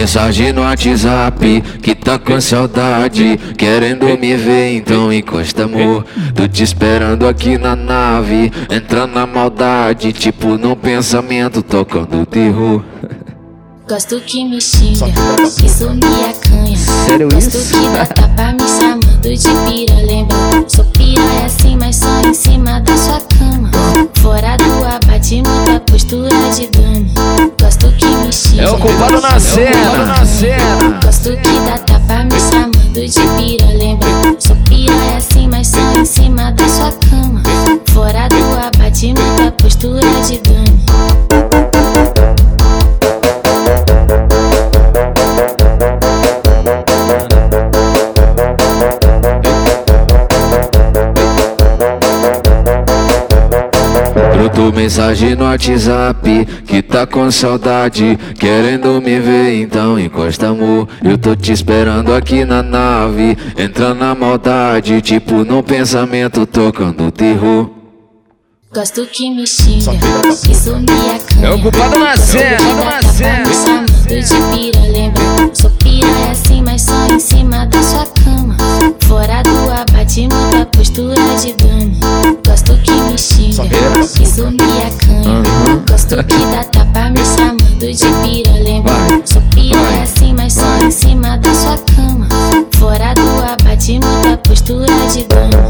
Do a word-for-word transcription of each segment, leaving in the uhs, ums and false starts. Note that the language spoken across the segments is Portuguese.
mensagem no WhatsApp que tá com saudade, querendo me ver, então encosta amor. Tô te esperando aqui na nave, entrando na maldade, tipo num pensamento tocando terror. Gosto que me xinga, isso me acanha. Sério Gosto isso? que dá tapa me chamando de pira. Lembra, sou pira é assim, mas só em cima da sua cama. Fora do abate, muita postura de dama. Gosto que me xinga, É o culpado na cena, na cena. gosto que dá tapa me chamando de pira. Lembra, sou pira é assim, mas só em cima da sua cama. Fora do abate, muita postura de dama. Brotou mensagem no WhatsApp que tá com saudade, querendo me ver, então encosta amor. Eu tô te esperando aqui na nave, entrando na maldade, tipo num pensamento tocando terror. Gosto que me xinga, isso me acanha. É o culpado na cena, na cena. Me chamando de pira, lembra, sou pira é assim, mas só em cima da sua cama. Fora do abate, muita postura de dama. Gosto que me xinga, isso me acanha. Gosto que dá tapa me chamando de pira, lembra, sou pira é assim, mas só em cima da sua cama. Fora do abate, muita postura de dama.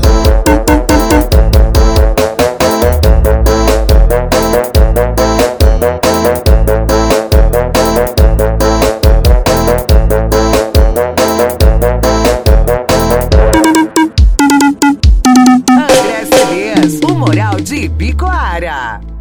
O Moral de Ibicoara.